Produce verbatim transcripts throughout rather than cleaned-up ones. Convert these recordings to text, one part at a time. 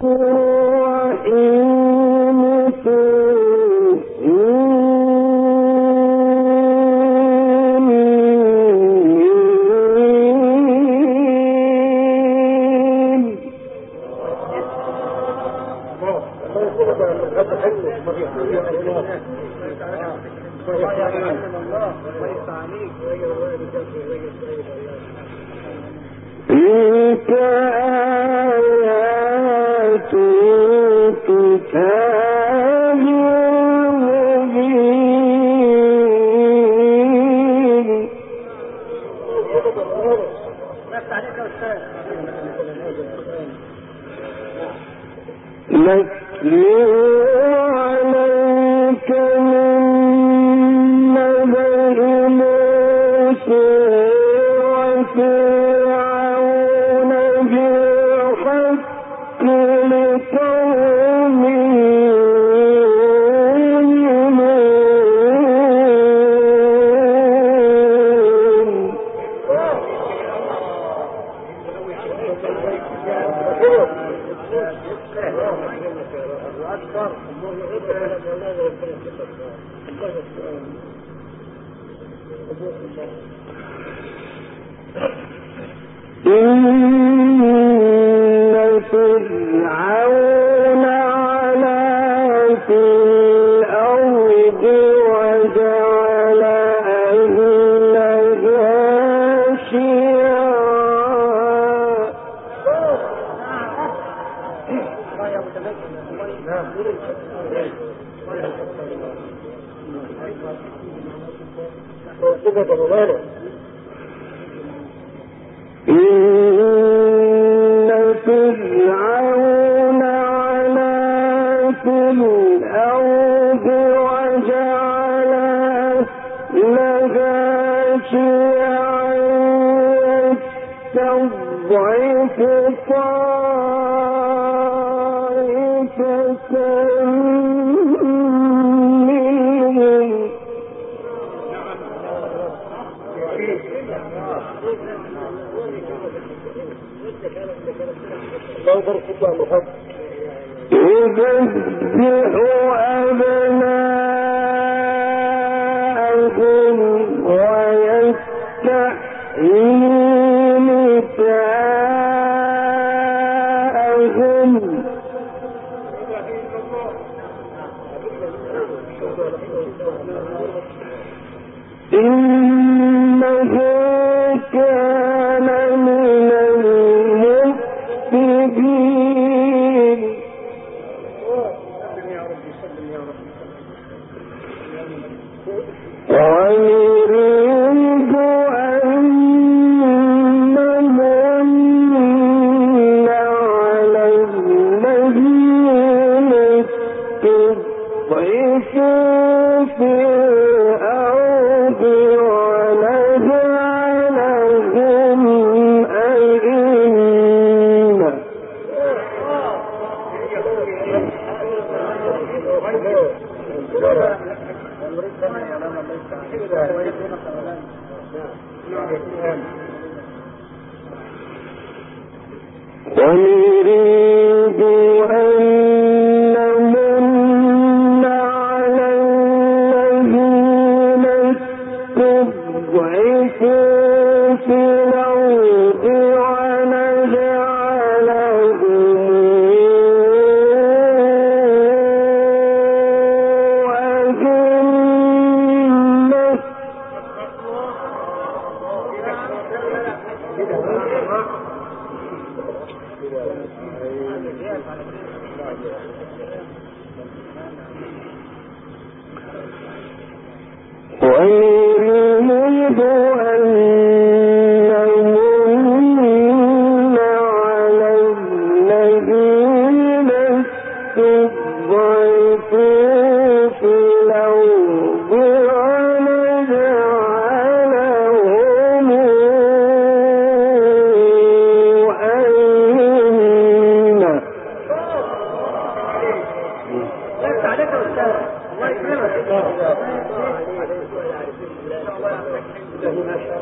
الله يكرمك.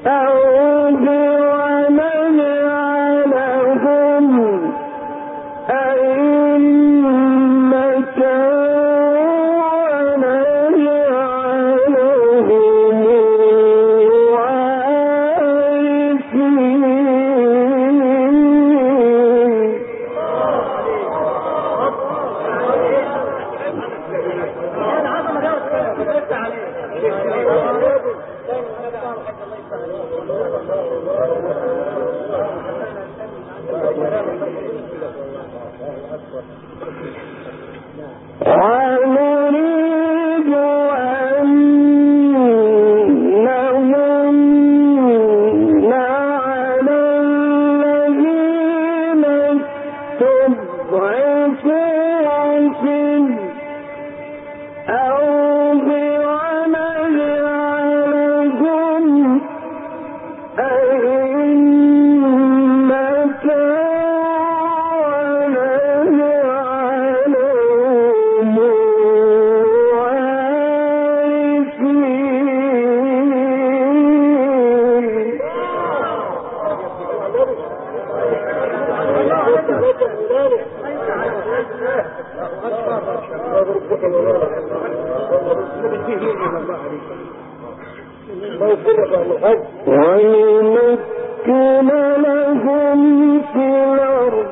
ونمكن لهم في الأرض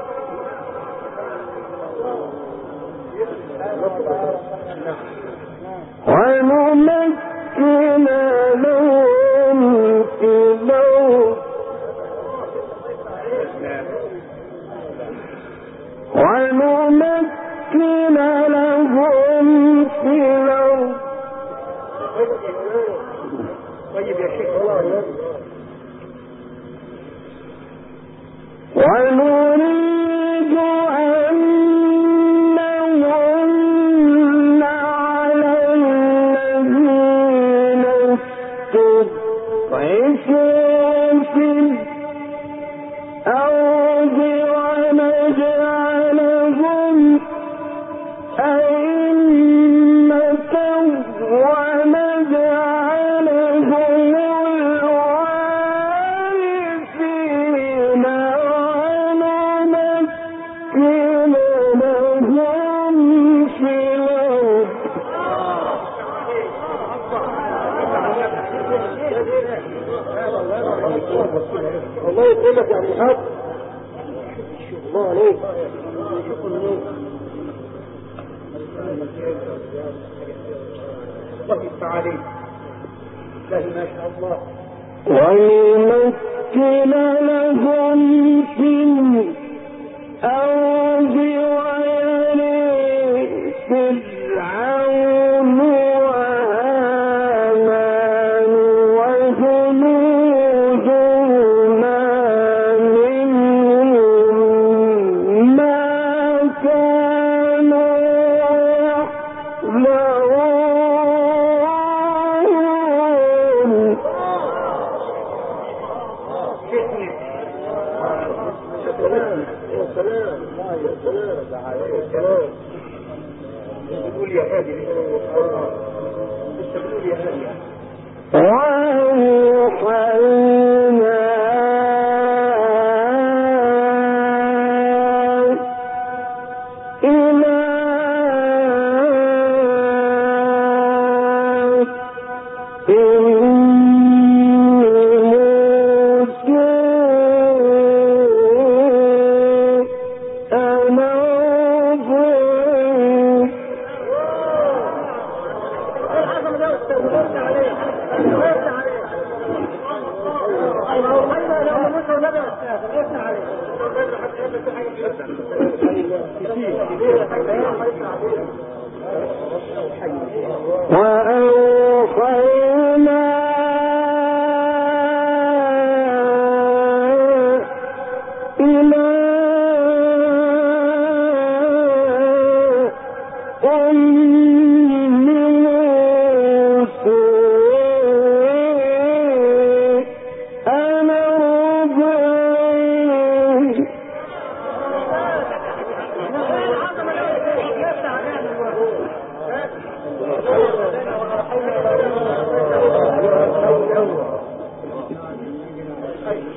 ونمكن لهم في الأرض ونمكن لهم في الأرض. طيب يا شيخ الله. ونريد أن نمن على الذين استضعفوا في الأرض ونجعلهم أئمة ونجعلهم الوارثين ونمكن لهم في الأرض. الله يقولك يا أبو حق. الله عليك. الله تعالى لا ما شاء الله. ونمكن لهم في الأرض ويري فرعون وهامان وجنودهما منهم ما كانوا يحذرون. بتقول يا هادي بتقول يا هادي وأوحينا إلى وأوحينا إلى أم موسى أن أرضعيه.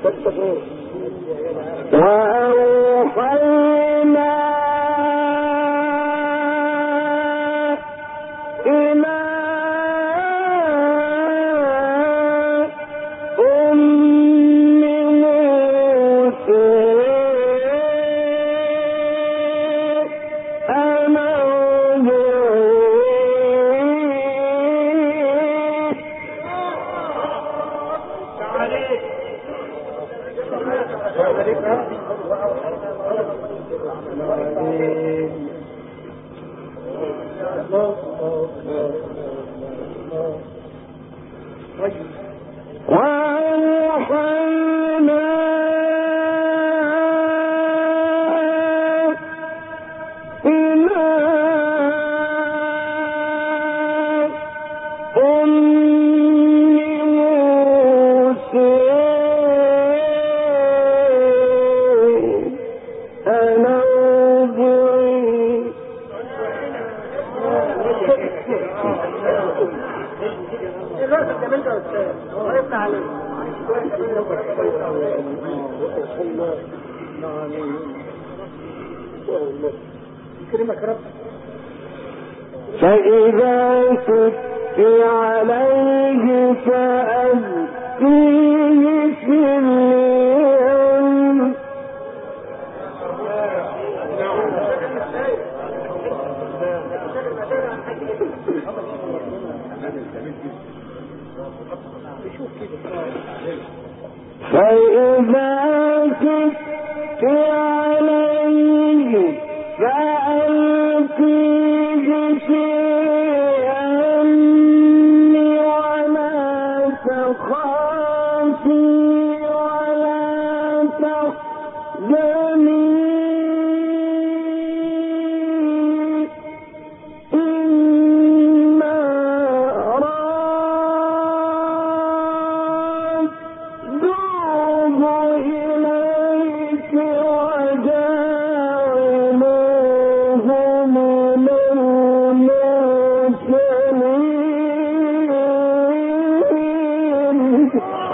وأوحينا إلى أم موسى أن فإذا تتلى عليه فألقيه في اليم فإذا تتلى عليه فألقيه في اليم ولا تخافي ولا تحزني إنا رادوه إليك وجاعلوه من المرسلين.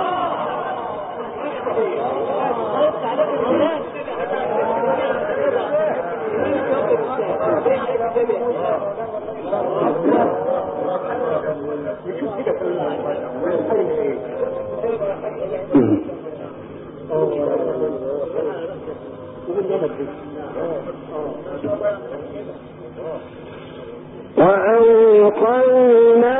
وأوحينا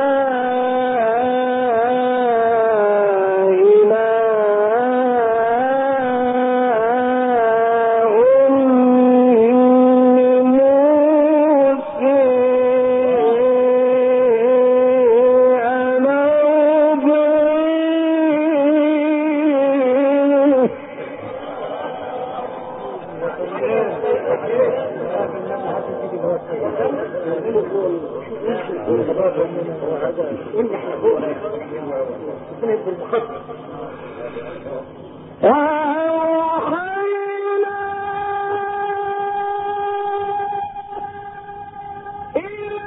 إلى أم موسى أن أرضعيه وأوحينا إلى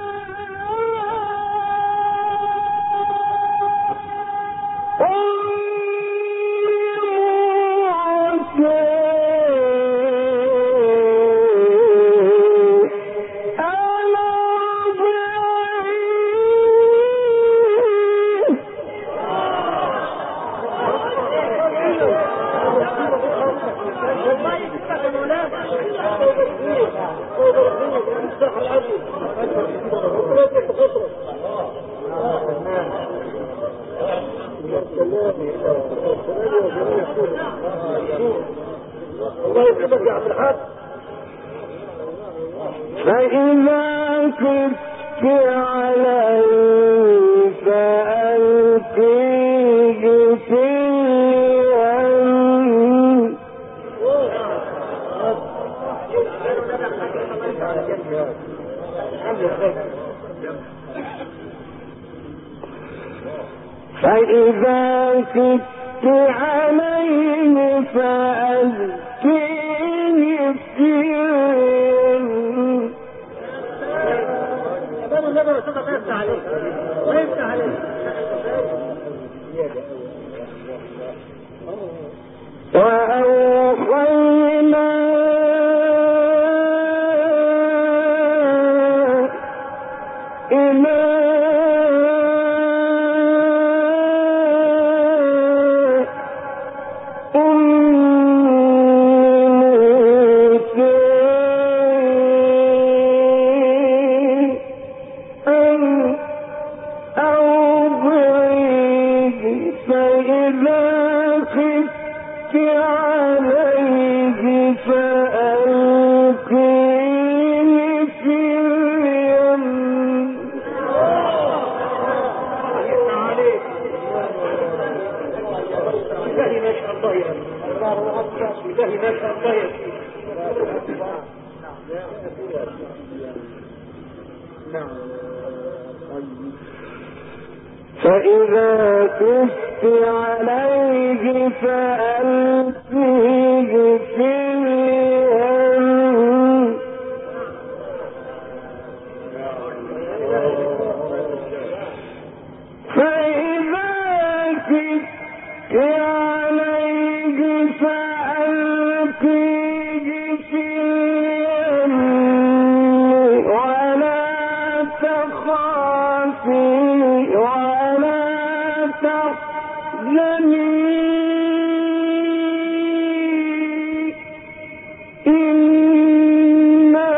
فإذا كنت عليه فألقيه في اليم فإذا كنت عليه فألقيه في اليم عليه فألقيه في اليم. بالله ما شاء الله يا الله أكبر. بالله ما شاء الله يا نعم. فإذا كفت عليه فألقيه في اليم. فإذا كفت عليه فألقيه في اليم ولا تخافي ولا تحزني إنا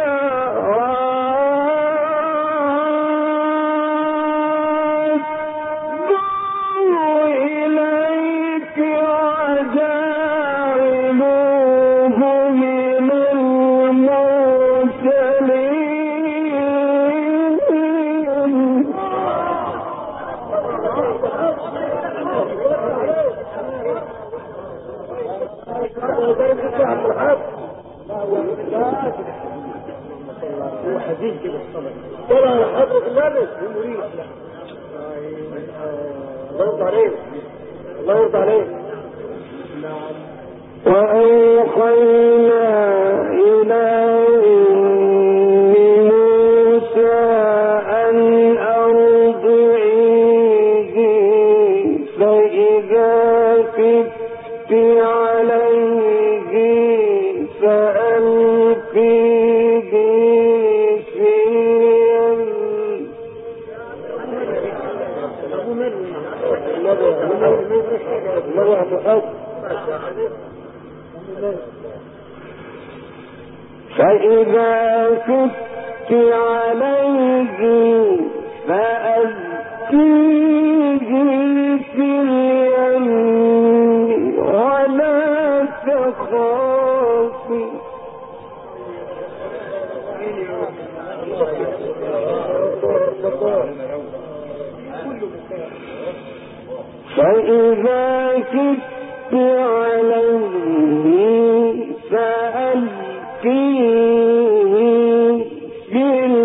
رادوه إليك وجاعلوه من المرسلين. هو حزين كده الصبر. طلع على حضرة النبي المريد. الله يرضى عليك. الله يرضى عليك. وأوحينا إلى موسى أن أرضعيه فإذا خفت عليه فألقيه في اليم. فإذا خفت عليه فألقيه في اليم ولا تخافي فإذا خفت عليه فألقيه في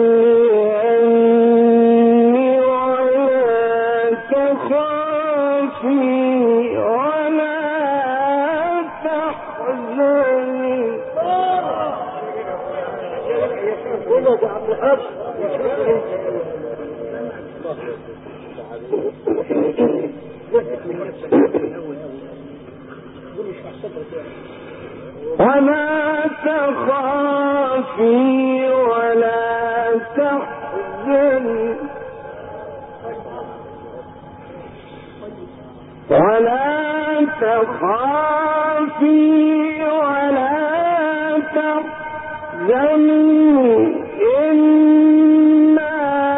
اليم ولا تخافي ولا تحزني. ولا تخافي ولا تحزني ولا تخافي ولا تحزني إنا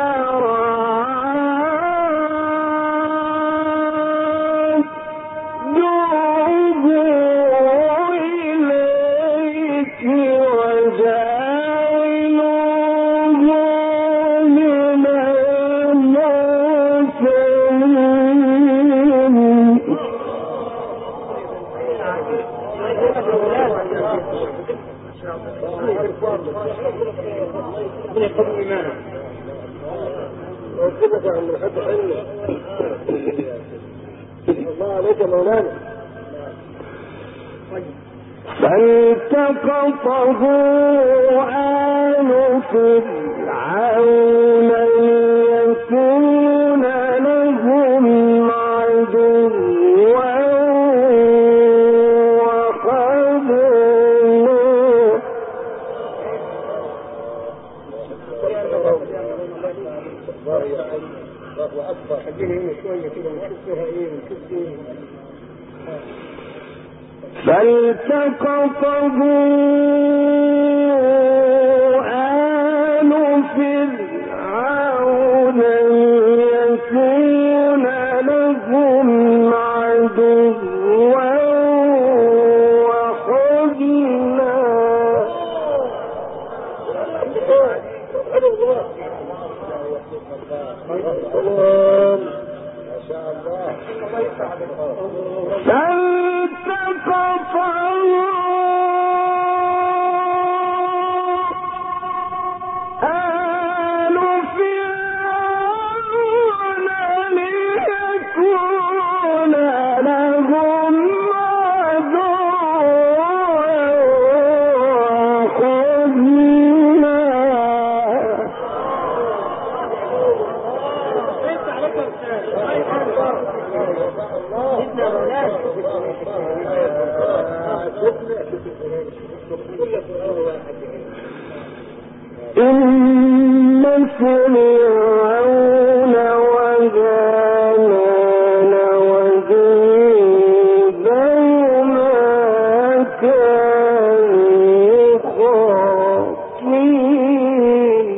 رادوه إليك وجاعلوه من المرسلين. الله عليك مولانا. فالتقطه آل فرعون ليكون لهم عدوا وحزنا. الله أكبر. خلينا هنا شوية كده ونشوف فيها إيه ونشوف إيه. فالتقطه آل فرعون ليكون لهم عدوا إن فرعون وهامان وجنودهما كانوا خاطئين.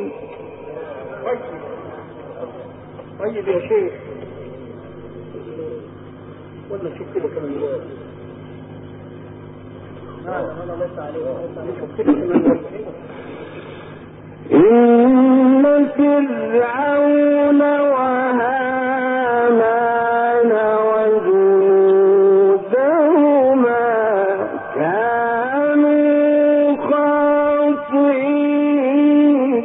طيب يا شيخ، ولا شوف كده كمان الوقت. إن فرعون وهامان وجنودهما كانوا خاطئين.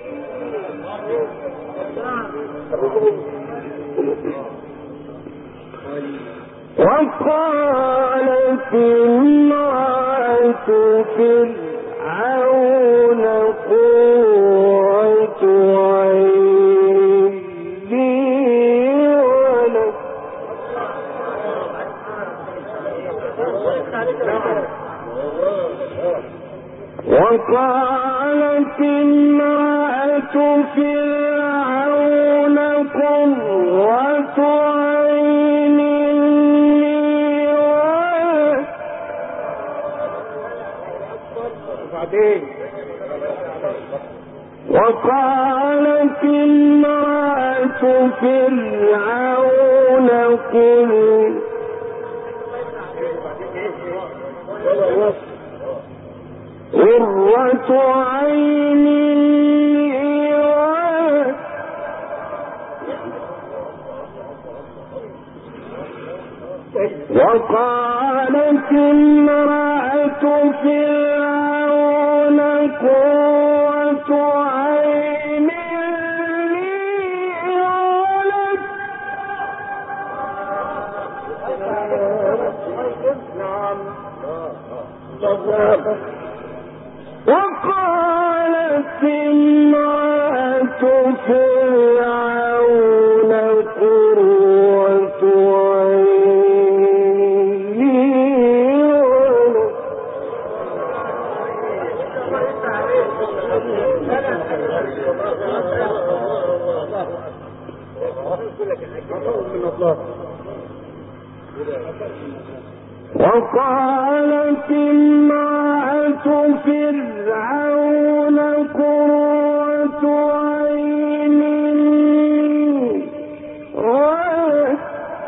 وقالت امرأة فرعون قرة عين لي ولك. وقالت امرأة فرعون قرة عين وقالت امرأة فرعون قرة عين وقالت امرأة فرعون قرة عين لي ولك. وقالت امرأة فرعون قرة عين لي ولك. وقالت امرأة فرعون قرة عين ولك.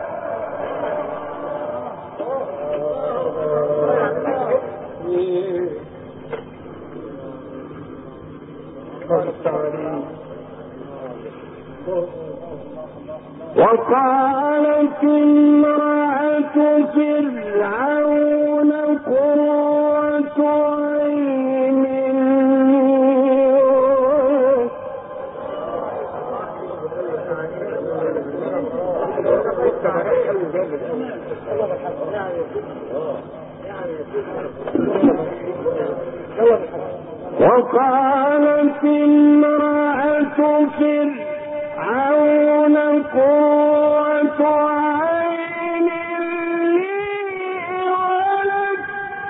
وقالت امرأة فرعون قرة عين وقالت امرأة فرعون قرة عين لي ولك.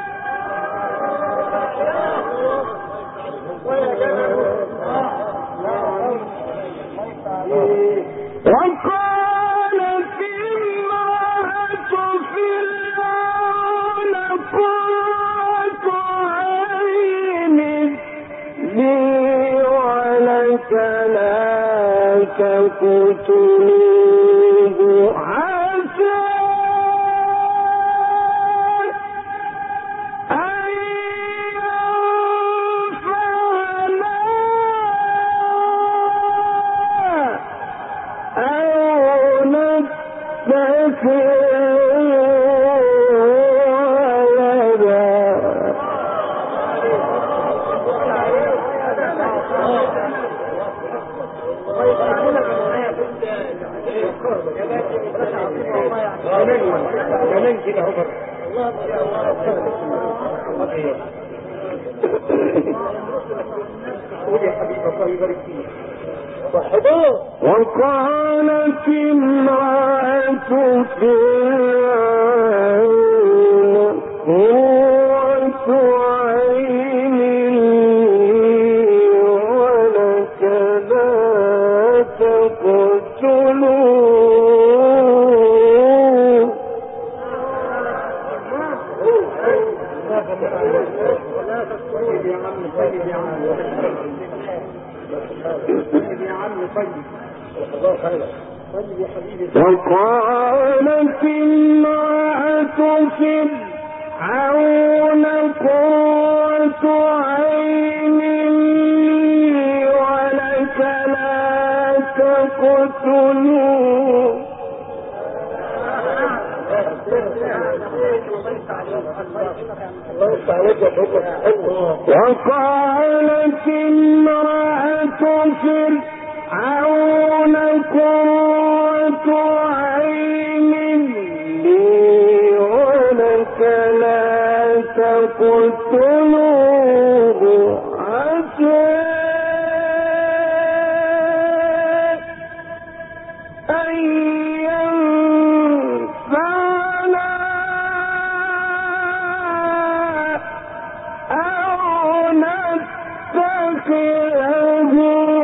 وقالت امرأة فرعون قرة عين لي ولك لا تقتلوه عسى أن ينفعنا أو نتخذه ولدا. كمان كده هبر قول يا حبيب الله يبارك فيك. وقالت امرأة فرعون قرة عين طيب يا عم طيب يا عم طيب يا عم طيب الله خير طيب يا حبيبي. وقالت امرأة فرعون قرة عين لي ولك لا تقتلوه وقالت امرأة فرعون قرة عين لي ولك لا تقتلوه عسى أن ينفعنا أو نتخذه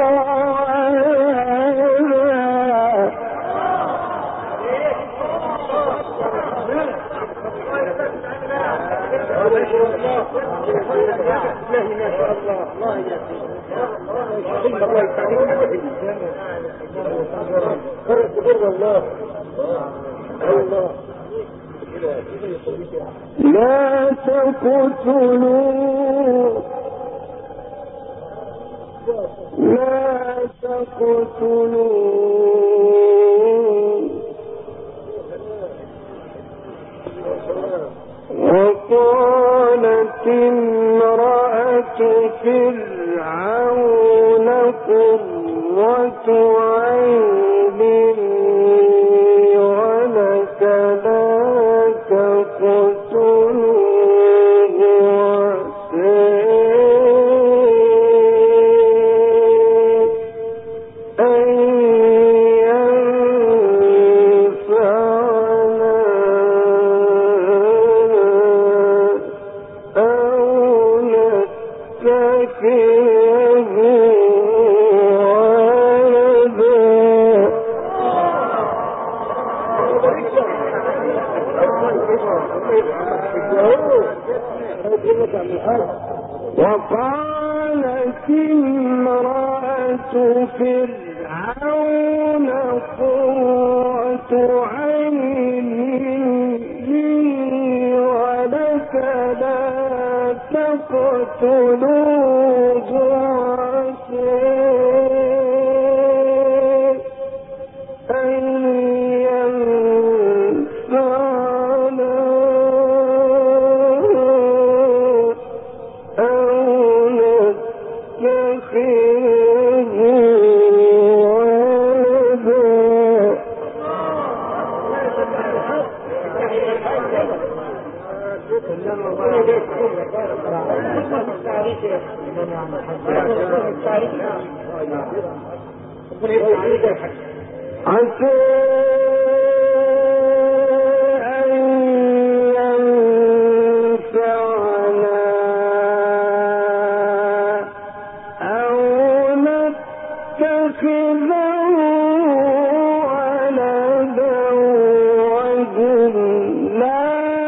لا تقتلوا لا تقتلوا وقالت امرأة فرعون قرة عين لي ولك لا تقتلوه عسى أن ينفعنا أو نتخذه وقالت امرأة فرعون قرة عين لي ولك لا تقتلوه عسى أن ينفعنا أو نتخذه عسى أن ينفعنا أو نتخذه ولدا وهم لا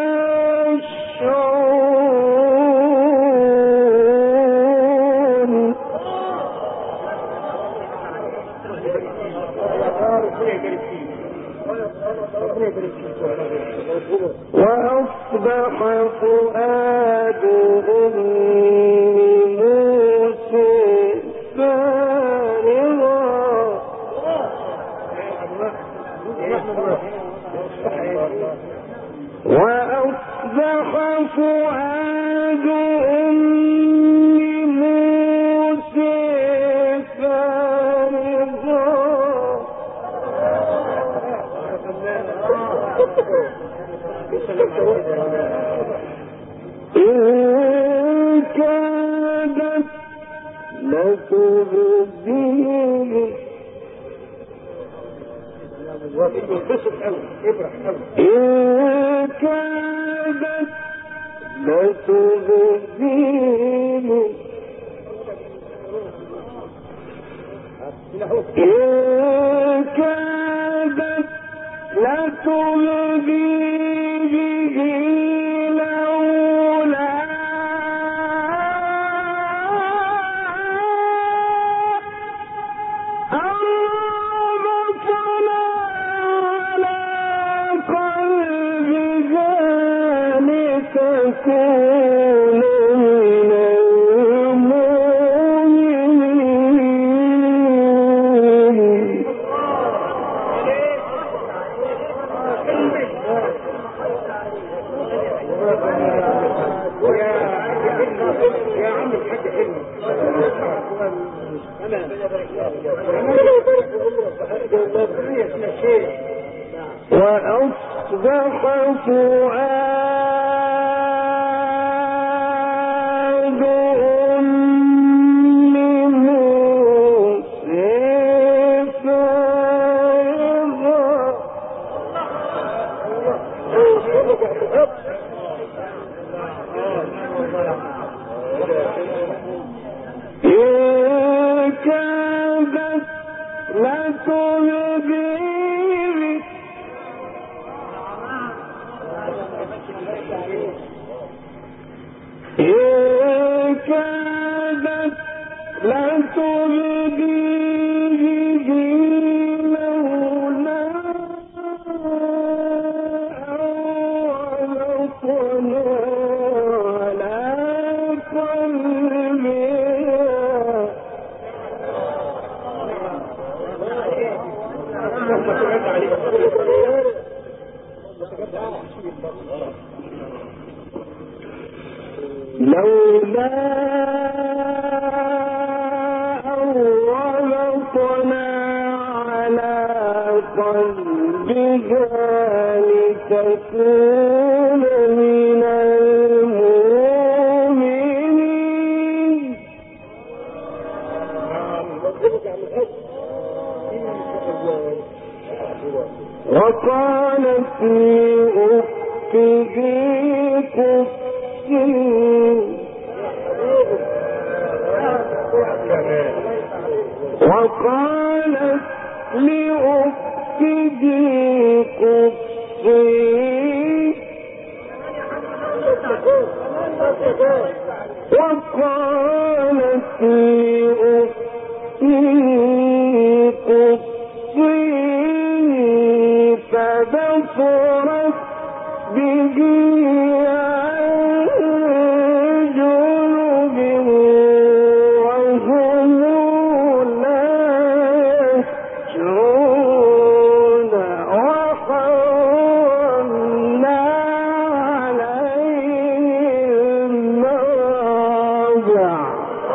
يشعرون وأصبح فؤاد أم موسى فارغا وأصبح فؤاد أم موسى فارغا إن كادت لتبدي به إن كادت لتبدي به إن كادت لتبدي به لولا وأصبح فؤاد أم موسى فارغا. إن كادت لتبدي إن كادت لتبدي به لولا أغلقنا على قلبها. لولا أغلقنا على قلبها لتكون من المؤمنين. وقالت لأخته قصي وقالت لأخته قصي وقالت لأخته قصي فبصرت به عن جنب وهم لا يشعرون. وحرمنا عليهم المراضع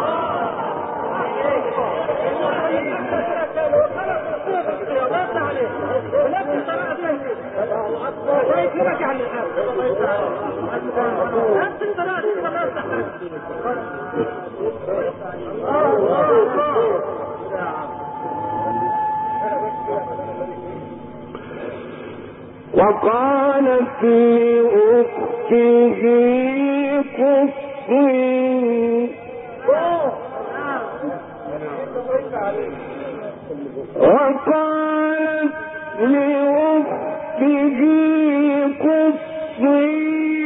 وقالت لأخته قصي وقالت لأخته قصي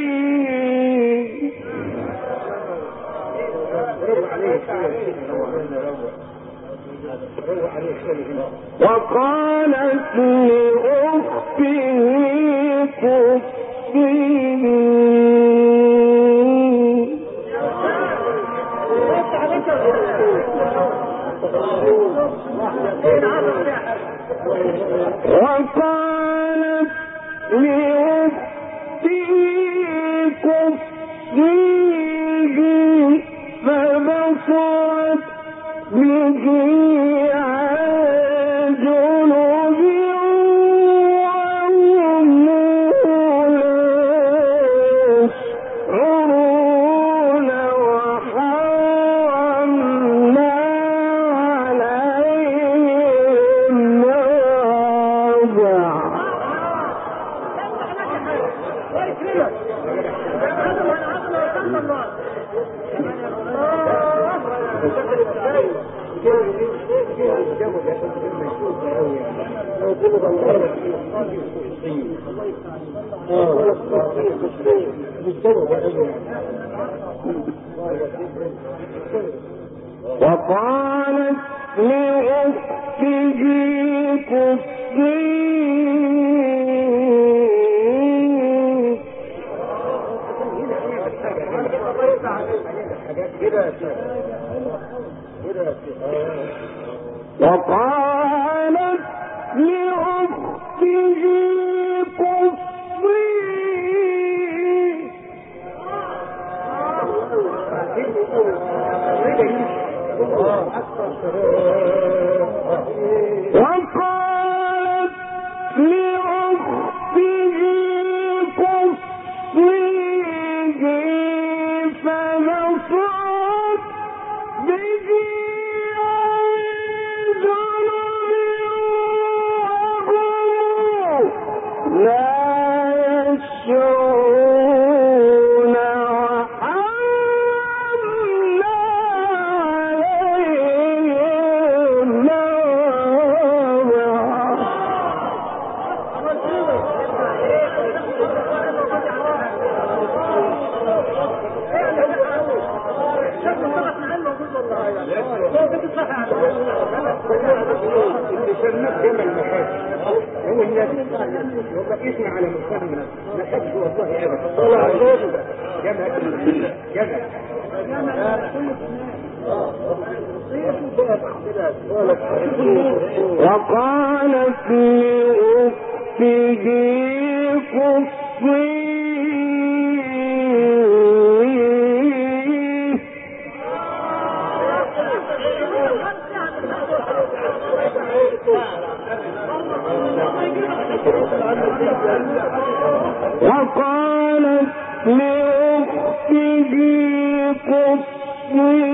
وقالت لأخته قصي وقالت لأخته قصيه فبصرت به عن جنب وهم لا يشعرون. وحرمنا عليهم المراضع وقالت لأخته قصي وقالت لأخته قصي وقالت لأخته قصيه فبصرت به لا يشعرون وحملنا عليهم هو النبي يبقى اسمع على مفهمنا ما حدش والله ابدا طلع الراجل جمعت جمعت وقالت لأخته قصي وقالت لأخته قصي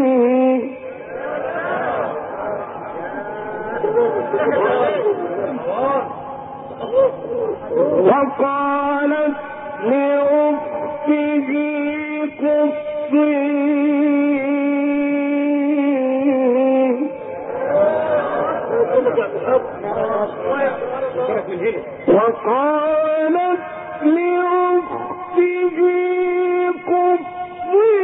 وقالت لأخته قصي وقالت لأخته قصي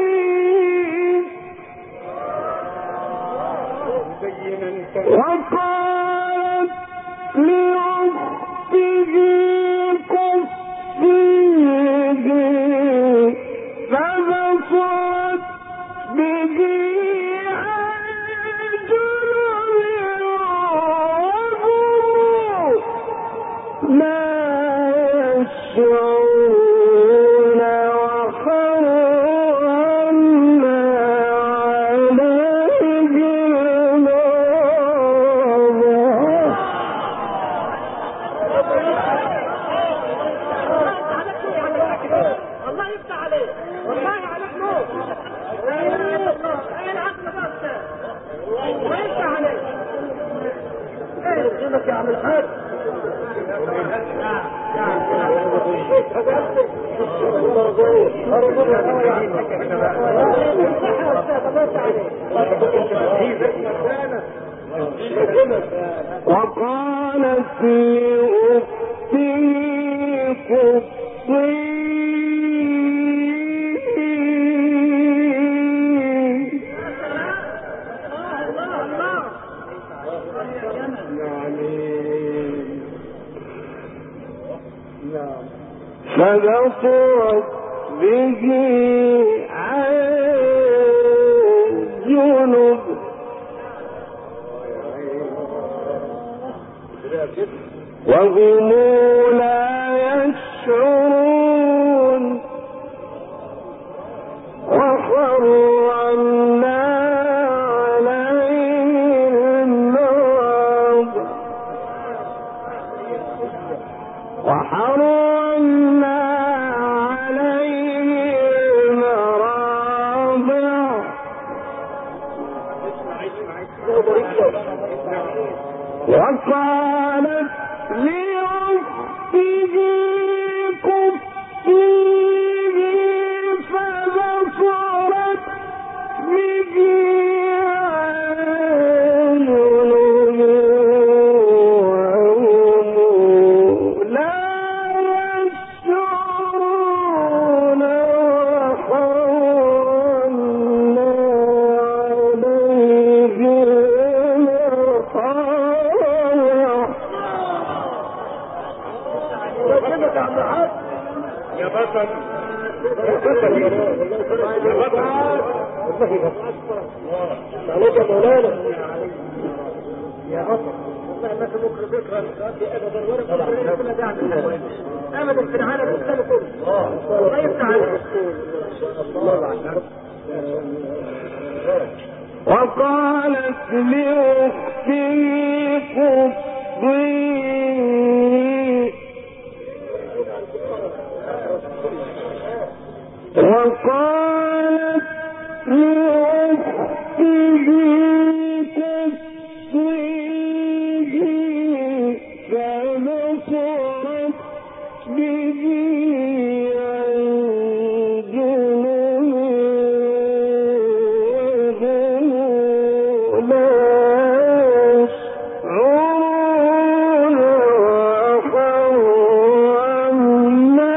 وقالت لأخته قصيه فبصرت به عن جنب وهم لا يشعرون وحرمنا عليهم الله يفتح عليك والله عليك نور لا اله الا الله ايه العقل ده الله يفتح عليك ايه يرجمك يا عم الحاج وقالت لأخته قصي فبصرت به عن جنب وهم لا يشعرون وحرمنا عليهم النار وحرمنا عليهم مراضع وقالت لأخته قصيه فبصرت به عن جنب وهم لا يشعرون وحرمنا عليهم يا بطل يا بطل عليك يا مولانا يا عطر والله ما تمكر ذكرى القاتل ابدا ولا كل داعم ابدا في العالم الاسلامي كله الله يفتح عليك. وقالت لأخته قصي وقالت لأخته قصيه فبصرت به عن جنب وهم لا يشعرون وحرمنا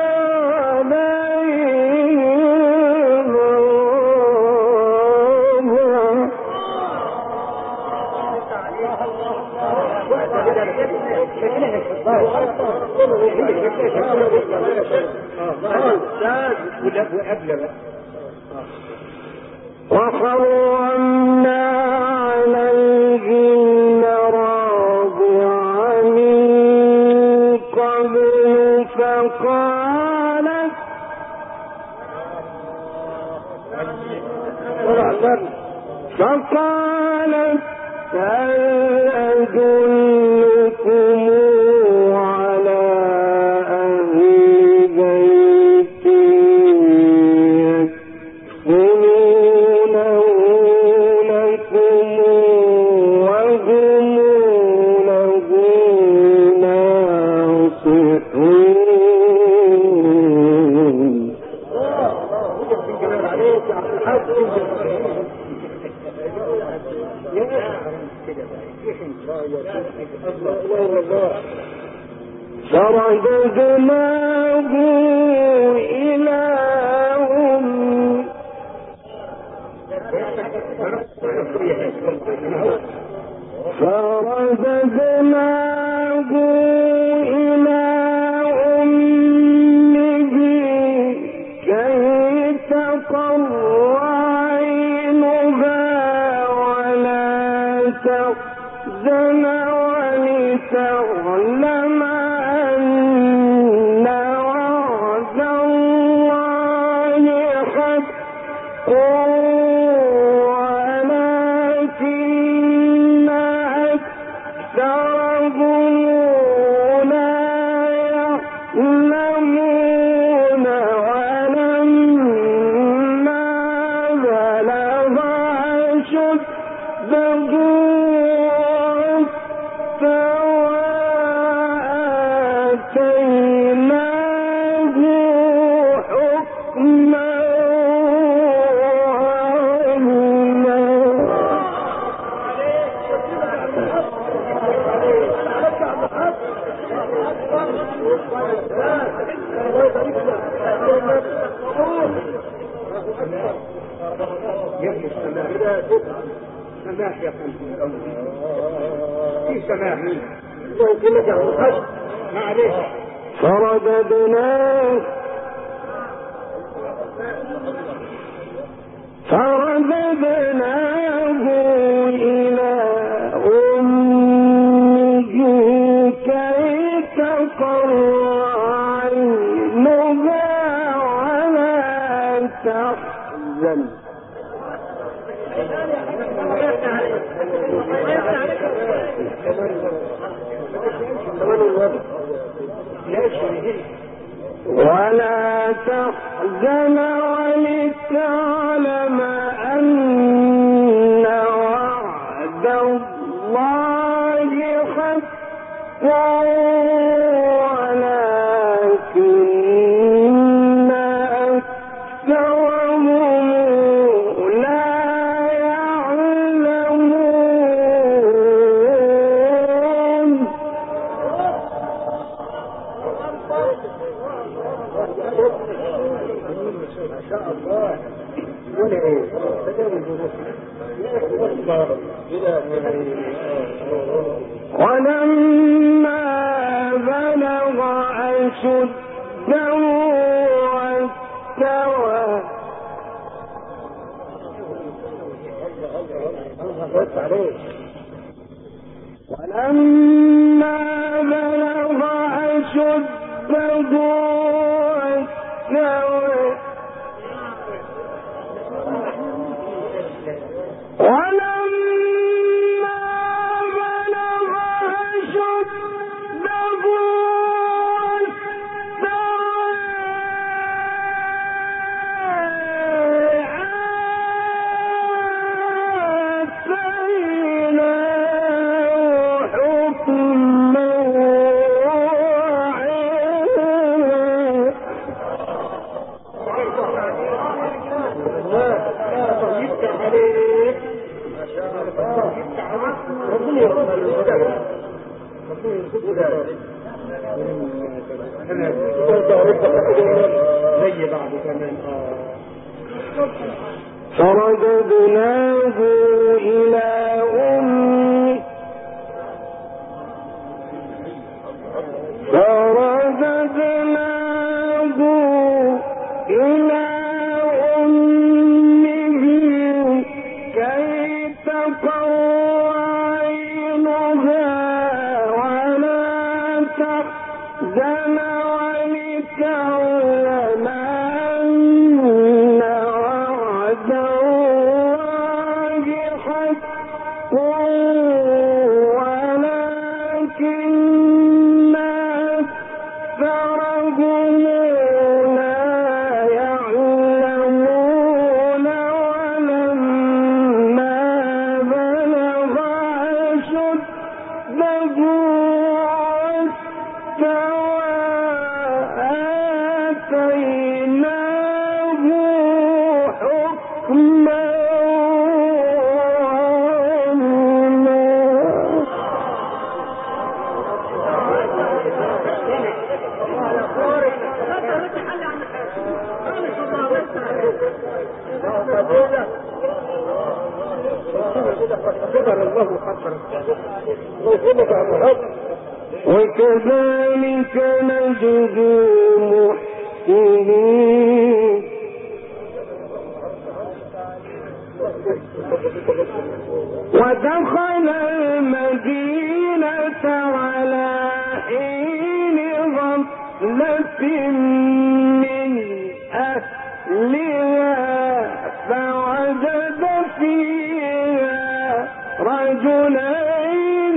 وحرمنا عليه المراضع من قبل فقالت فقالت هل أدلكم على أهل بيت يكفلونه لكم وهم له ناصحون. فرددناه إلى أمه فرددناه إلى أمه كي تقر عينها ولا تحزن ولتعلم أن وعد الله حق ولكن أكثرهم لا يعلمون. ولما بلغ أشده وآتيناه حكما سماح يا قلبي الأول في سماح الله كلك يا أخي معليش. فرددناه فرددناه إلى أمه كي تقر عينها ولا تحزن. ولا تحزن ولتعلم أن وعد الله حق ولكن أكثرهم لا يعلمون. ما شاء الله ولما بلغ أشده واستوى ولما بلغ أشده واستوى ولما بلغ أشده زي بعض كمان فرددناه إلى أمه فرددناه إلى أمه كي تقر عينها ولا تحزن ولتعلم أن وعد الله حق ولكن أكثرهم لا يعلمون ولما بلغ أشده واستوى آتيناه حكما وكذلك نجزي المحسنين ودخل المدينة على حين غفلة من أهلها فوجد فيها رجلين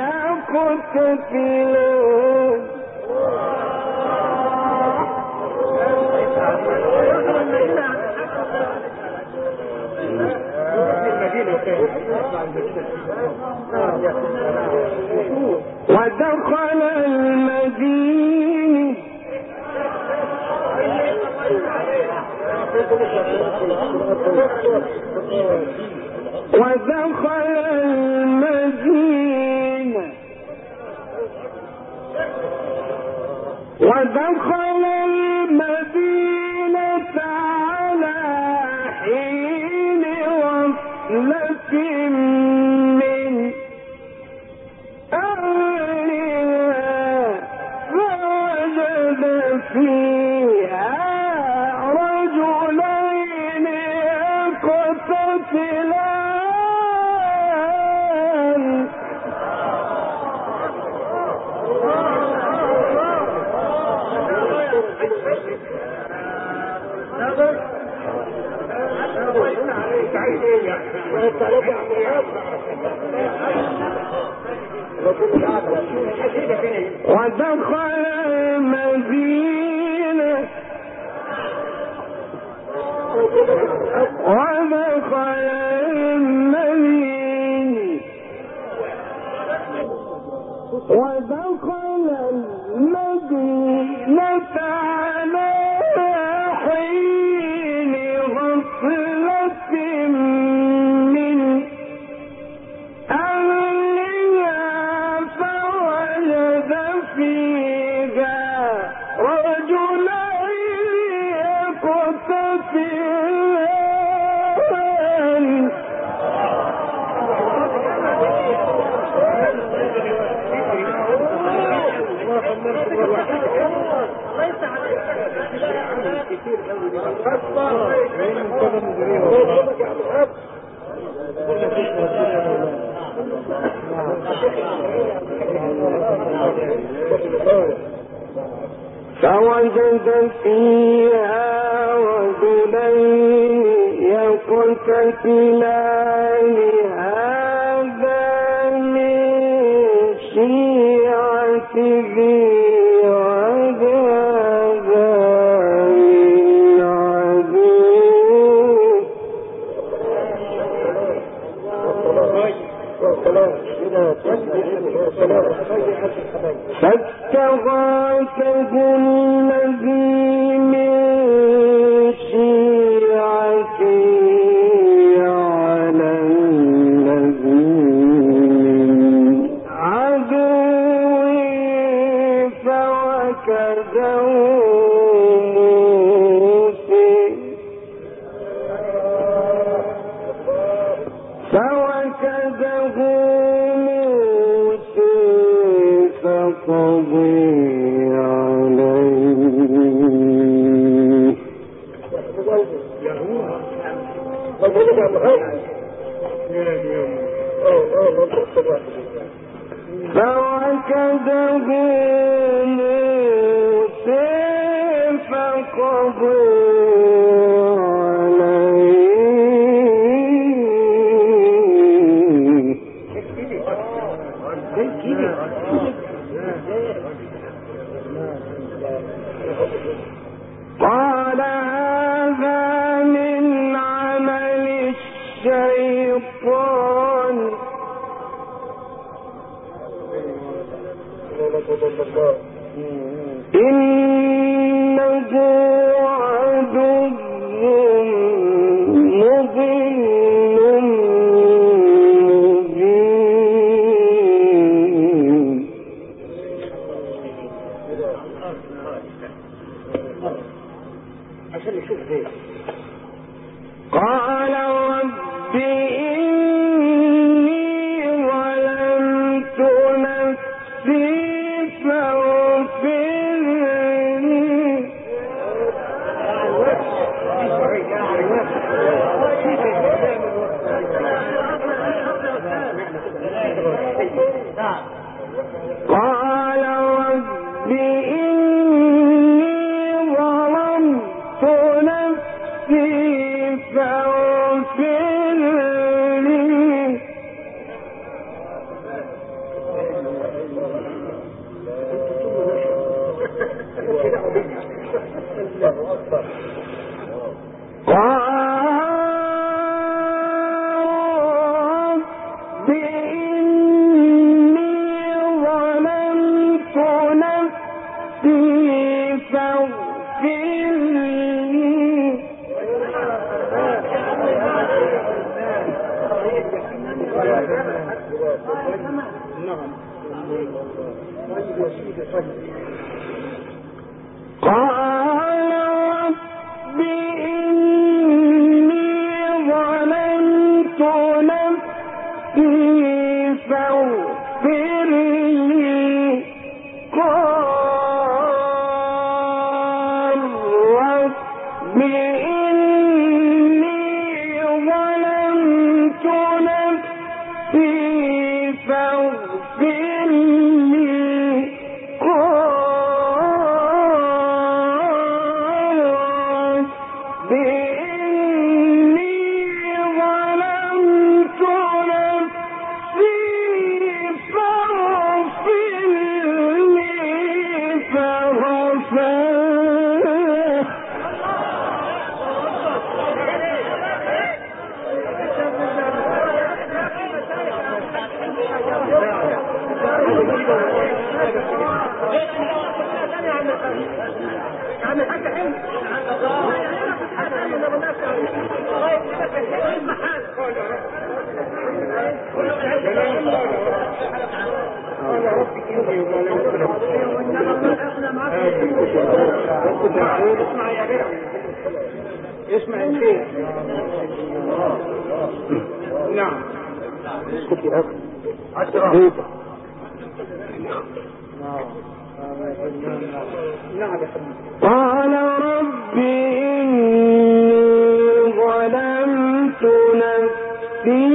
يقتتلون ودخل المدينة ودخل المدينة ودخل المدينة على حين غفلة من أهلها فوجد فيها رجلين يقتتلان ودخل المدينة ودخل المدينة ودخل المدينة على حين غفلة من أهلها فوجد فيها رجلين يقتتلان فوجد فيها رجلين يقتتلان هذا من شيعته وهذا من عدوه فاستغاثه الذي من شيعته على الذي من عدوه فوكزه موسى فوكزه موسى فقضي عليه فوكزه موسى فقضي قال هذا من عمل الشيطان إنه عدو مضل مبين عشان نشوف زي قال رب إني ظلمت نفسي فاغفر لي قال رب إني ظلمت نفسي فاغفر لي رب إني ظلمت نفسي فاغفر لي قال رب إني ظلمت نفسي فاغفر لي قال رب إني ظلمت نفسي فاغفر لي قال رب إني ظلمت نفسي فاغفر لي فغفر عامل حاجة حلوة اسمع يا شيخ. نعم اسكت يا اخي عشرة. قال رب إني ظلمت نفسي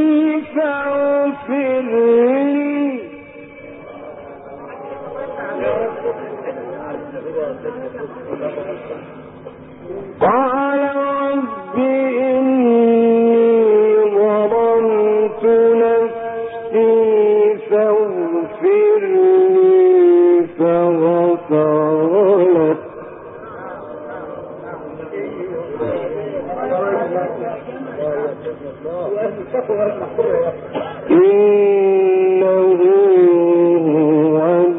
إنه هو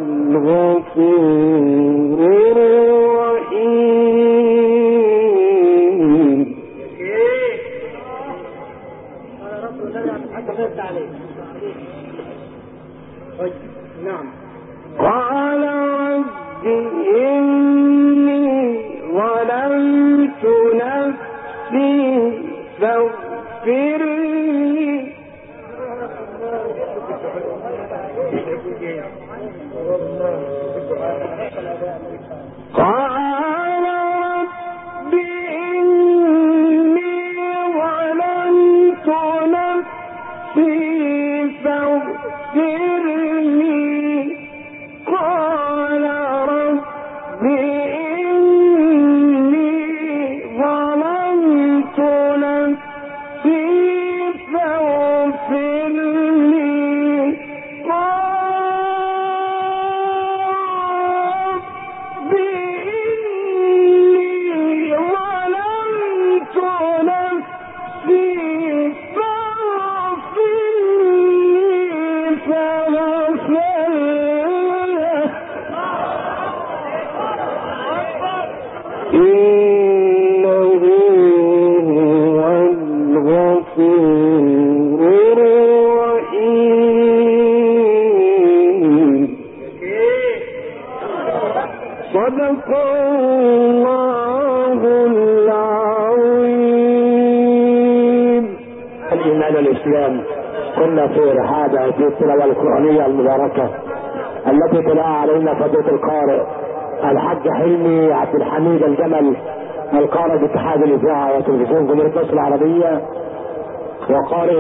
الغفور الرحيم. نعم. قال رب إني ظلمت نفسي فاغفر لي. قال رب إني ظلمت نفسي فاغفر لي. قال رب إني ظلمت نفسي فاغفر لي. رب إني ظلمت نفسي فاغفر لي فغفر له. إنه هو الغفور الرحيم. صدق الله العظيم. الإيمان والإسلام كنا في رحابة في التلاوة القرآنية المباركة التي تلاها علينا فضيلة القارئ الحاج حلمي عبد الحميد الجمل، القارئ باتحاد الإذاعة وتلفزيون جمهورية مصر العربية، وقارئ